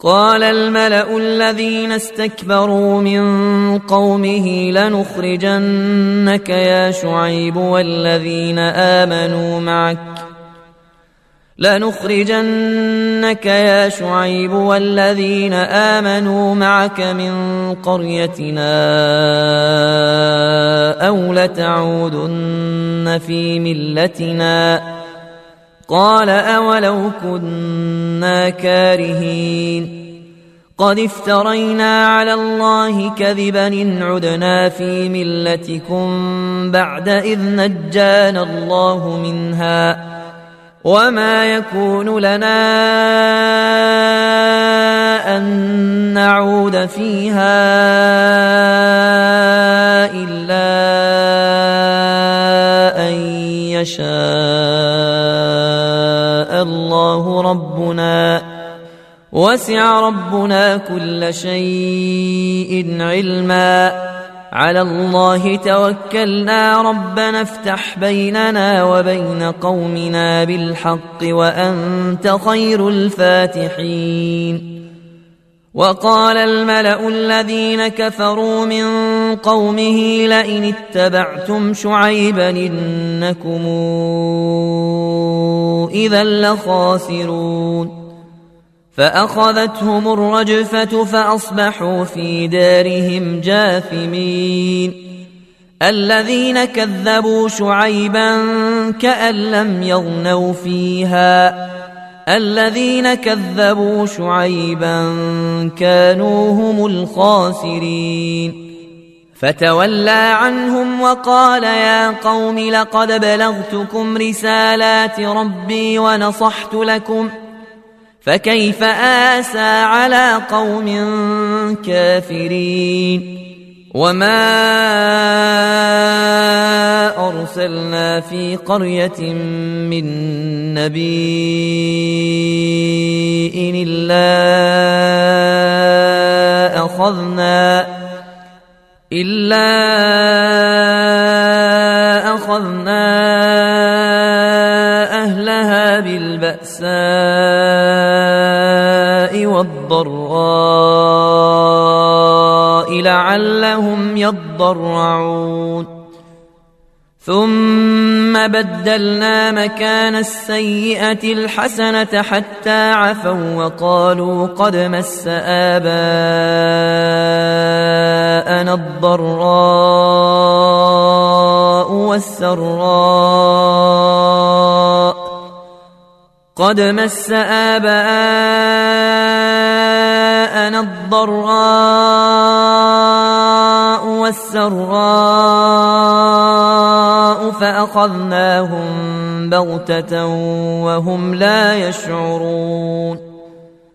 قال الملأ الذين استكبروا من قومه لنخرجنك يا شعيب والذين آمنوا معك من قريتنا أو لتعودن في ملتنا قال أولو كنا كارهين قد افترينا على الله كذبا إن عدنا في ملتكم بعد إذ نجانا الله منها وما يكون لنا أن نعود فيها إلا أن يشاء الله ربنا وسع ربنا كل شيء علما على الله توكلنا ربنا افتح بيننا وبين قومنا بالحق وأنت خير الفاتحين وقال الملأ الذين كفروا من قومه لئن اتبعتم شعيبا إنكم إذا لخاسرون فأخذتهم الرجفة فأصبحوا في دارهم جاثمين الذين كذبوا شعيبا كأن لم يغنوا فيها الذين كذبوا شعيبا كانوا هم الخاسرين فتولى عنهم وقال يا قوم لقد بلغتكم رسالات ربي ونصحت لكم فكيف آسى على قوم كافرين وما أرسلنا في قرية من نبي إلا أخذنا أهلها بالبأساء والضراء لعلهم يضرعون ثم بدلنا مكان السيئة الحسنة حتى عفوا وقالوا قد مس آباءنا الضراء والسراء فأخذناهم بغتة وهم لا يشعرون